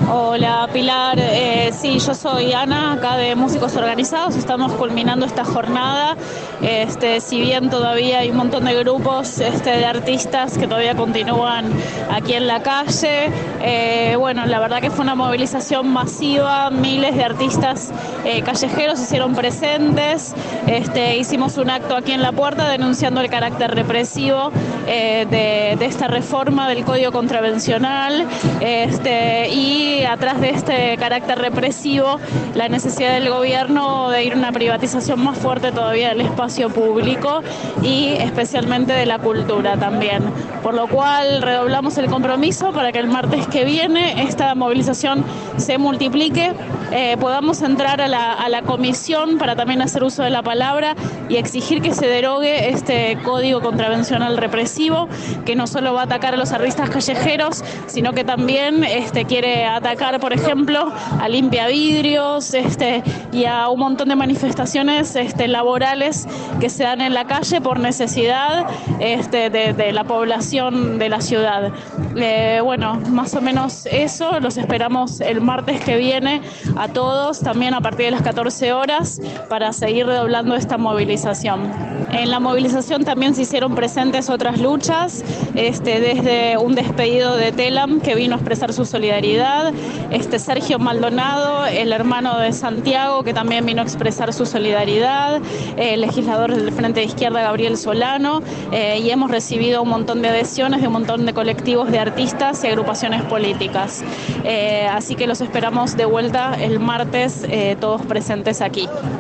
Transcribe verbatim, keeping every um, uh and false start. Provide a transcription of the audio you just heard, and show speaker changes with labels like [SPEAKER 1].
[SPEAKER 1] Hola Pilar, eh, sí, yo soy Ana, acá de Músicos Organizados, estamos culminando esta jornada, este, si bien todavía hay un montón de grupos este, de artistas que todavía continúan aquí en la calle, eh, bueno, la verdad que fue una movilización masiva, miles de artistas eh, callejeros se hicieron presentes, este, hicimos un acto aquí en la puerta denunciando el carácter represivo eh, de, de esta reforma del Código Contravencional, este, y atrás de este carácter represivo, la necesidad del gobierno de ir a una privatización más fuerte todavía del espacio público y especialmente de la cultura también. Por lo cual redoblamos el compromiso para que el martes que viene esta movilización se multiplique, eh, podamos entrar a la, a la comisión para también hacer uso de la palabra y exigir que se derogue este código contravencional represivo que no solo va a atacar a los artistas callejeros, sino que también este, quiere atacar, por ejemplo, a Limpia Vidrios este, y a un montón de manifestaciones este, laborales que se dan en la calle por necesidad este, de, de la población de la ciudad. Eh, bueno, más o menos eso, los esperamos el martes que viene a todos, también a partir de las catorce horas, para seguir redoblando esta movilización. En la movilización también se hicieron presentes otras luchas, este, desde un despedido de Telam que vino a expresar su solidaridad, este, Sergio Maldonado, el hermano de Santiago, que también vino a expresar su solidaridad, eh, el legislador del Frente de Izquierda, Gabriel Solano, eh, y hemos recibido un montón de adhesiones de un montón de colectivos de artistas y agrupaciones políticas. Eh, así que los esperamos de vuelta el martes, eh, todos presentes aquí.